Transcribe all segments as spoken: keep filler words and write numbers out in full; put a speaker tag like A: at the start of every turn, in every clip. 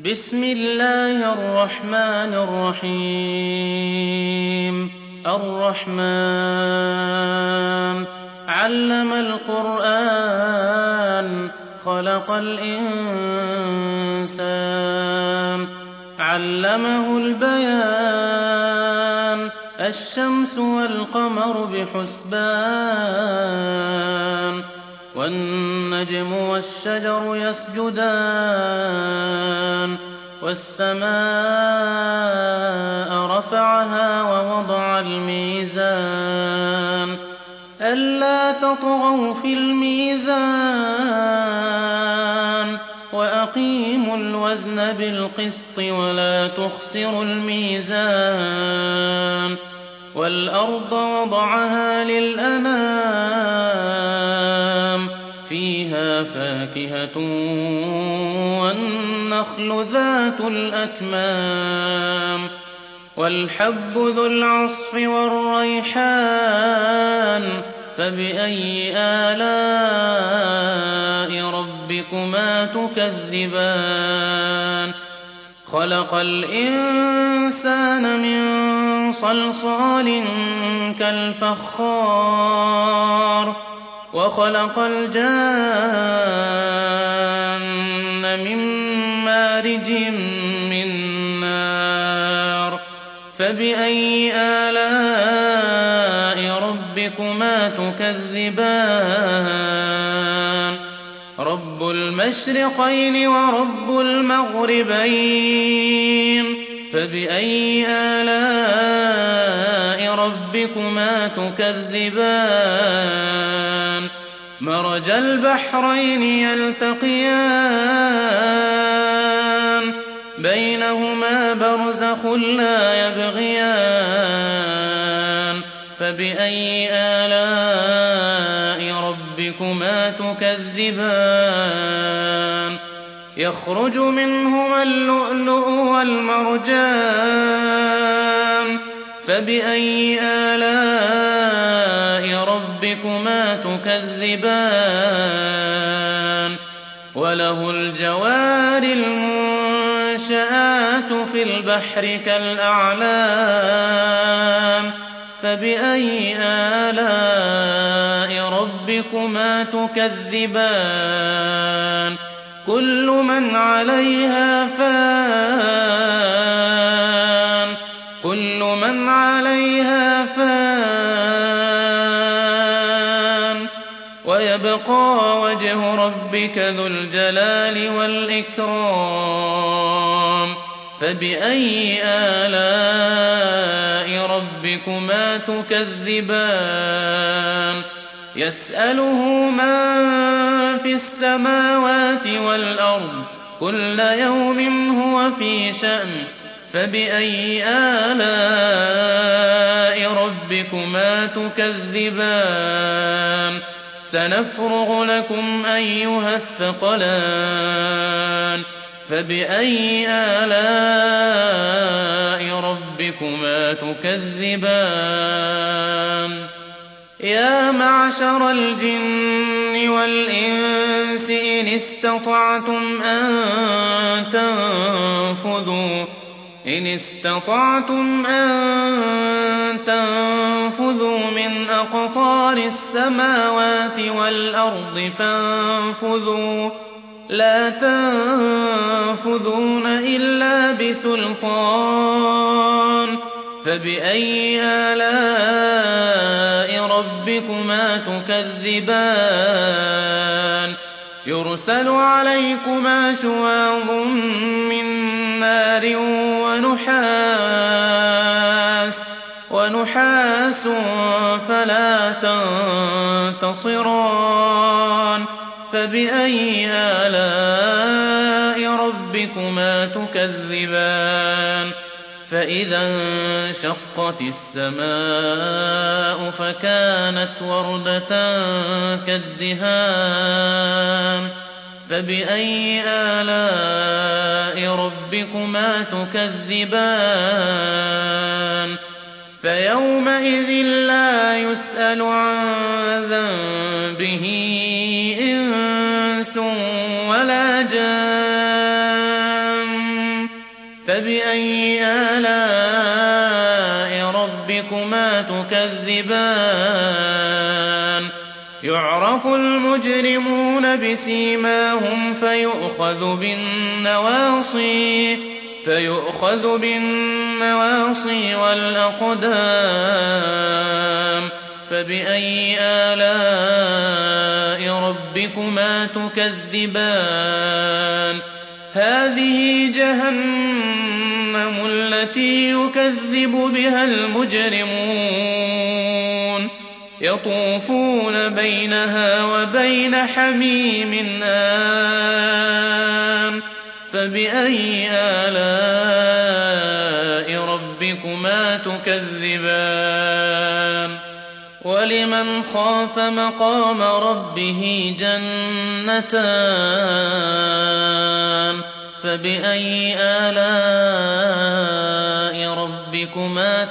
A: بسم الله الرحمن الرحيم الرحمن علم القرآن خلق الإنسان علمه البيان الشمس والقمر بحسبان والنجم والشجر يسجدان والسماء رفعها ووضع الميزان ألا تطغوا في الميزان وأقيموا الوزن بالقسط ولا تخسروا الميزان والأرض وضعها للأنام فيها فاكهة والنخل ذات الأكمام والحب ذو العصف والريحان فبأي آلاء ربكما تكذبان خلق الإنسان من صلصال كالفخار وخلق الجان من مارج من نار فبأي آلاء ربكما تكذبان رب المشرقين ورب المغربين فبأي آلاء ربكما تكذبان مرج البحرين يلتقيان بينهما برزخ لا يبغيان فبأي آلاء ربكما تكذبان يخرج منهما اللؤلؤ والمرجان فبأي آلاء ربكما تكذبان وله الجوار المنشآت في البحر كالأعلام فبأي آلاء ربكما تكذبان كل من عليها فان كل من عليها فان ويبقى وجه ربك ذو الجلال والإكرام فبأي آلاء ربكما تكذبان يسأله من في السماوات والأرض كل يوم هو في شأن فبأي آلاء ربكما تكذبان سنفرغ لكم أيها الثقلان فبأي آلاء ربكما تكذبان يا معشر الجن والإنس إن استطعتم أن تنفذوا إن استطعتم أن تنفذوا من أقطار السماوات والأرض فانفذوا لا تنفذون إلا بسلطان فبأي آلاء ربكما تكذبان يرسل عليكما شواظ من نار ونحاس ونحاس فلا تنتصران فبأي آلاء ربكما تكذبان فإذا انشقت السماء فكانت وردة كالدهان فبأي آلاء ربكما تكذبان فيومئذ لا يسأل عن ذنبه إنس ولا جان فبأي آلاء ربكما تكذبان يعرف المجرمون بسيماهم فيؤخذ بالنواصي فيؤخذ بالنواصي والأقدام فبأي آلاء ربكما تكذبان هذه جهنم التي يكذب بها المجرمون يطوفون بينها وبين حميم آن فبأي آلاء ربكما تكذبان ولمن خاف مقام ربه جنتان فبأي آلاء ربكما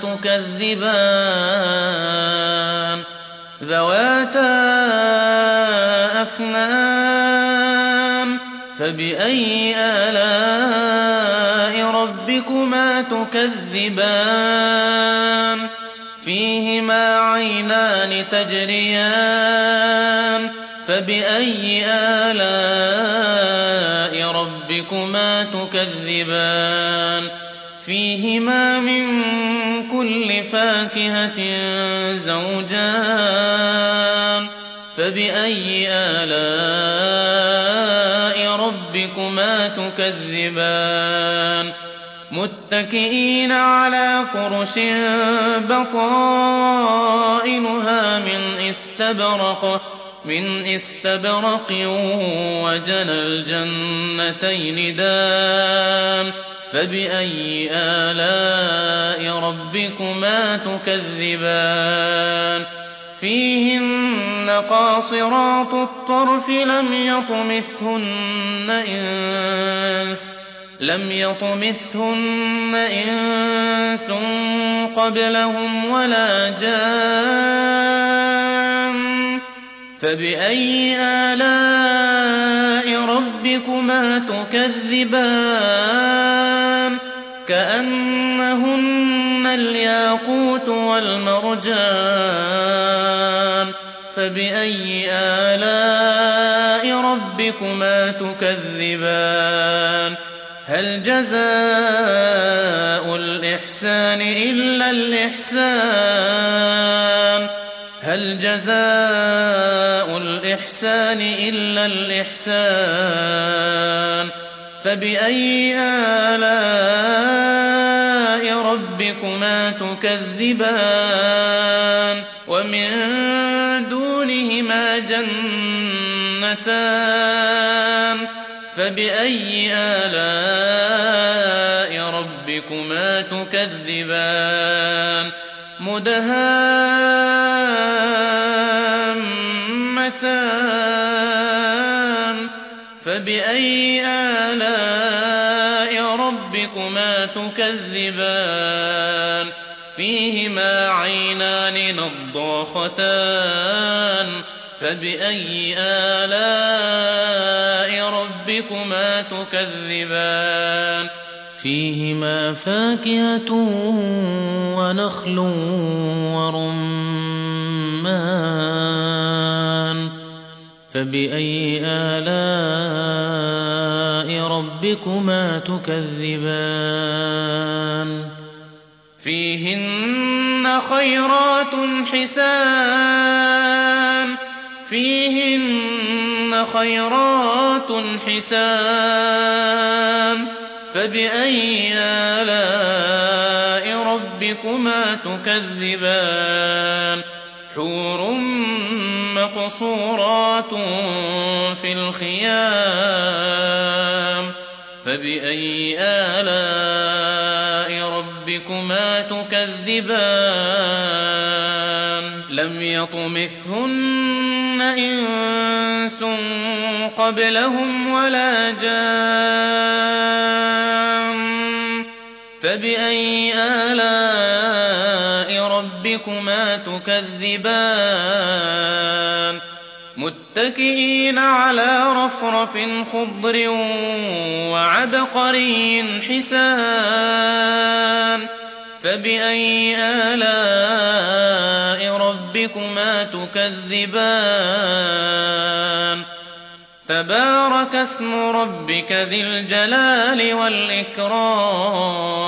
A: تكذبان ذواتا أفنان فبأي آلاء ربكما تكذبان فيهما عينان تجريان فبأي آلاء ربكما تكذبان فيهما من كل فاكهة زوجان فبأي آلاء ربكما تكذبان متكئين على فرش بطائنها من استبرق من استبرق وجنى الجنتين دان فبأي آلاء ربكما تكذبان فيهن قاصرات الطرف لم يطمثهن إنس لم يطمثهن إنس قبلهم ولا جان فبأي آلاء ربكما تكذبان كأنهن الياقوت والمرجان فبأي آلاء ربكما تكذبان هل جزاء الإحسان إلا الإحسان هل جزاء الإحسان إلا الإحسان فبأي آلاء ربكما تكذبان ومن دونهما جنتان فبأي آلاء ربكما تكذبان مدهامتان فبأي آلاء ربكما تكذبان فيهما عينان نضاختان فبأي آلاء ربكما تكذبان فيهما فاكهة ونخل ورمان فبأي آلاء ربكما تكذبان فيهن خيرات حسان فيهن خيرات حسان فبأي آلاء ربكما تكذبان حور مقصورات في الخيام فبأي آلاء ربكما تكذبان لم يطمثهن إنس قبلهم ولا جان فبأي آلاء ربكما تكذبان متكئين على رفرف خضر وعبقري حسان فبأي آلاء ربكما تكذبان تبارك اسم ربك ذي الجلال والإكرام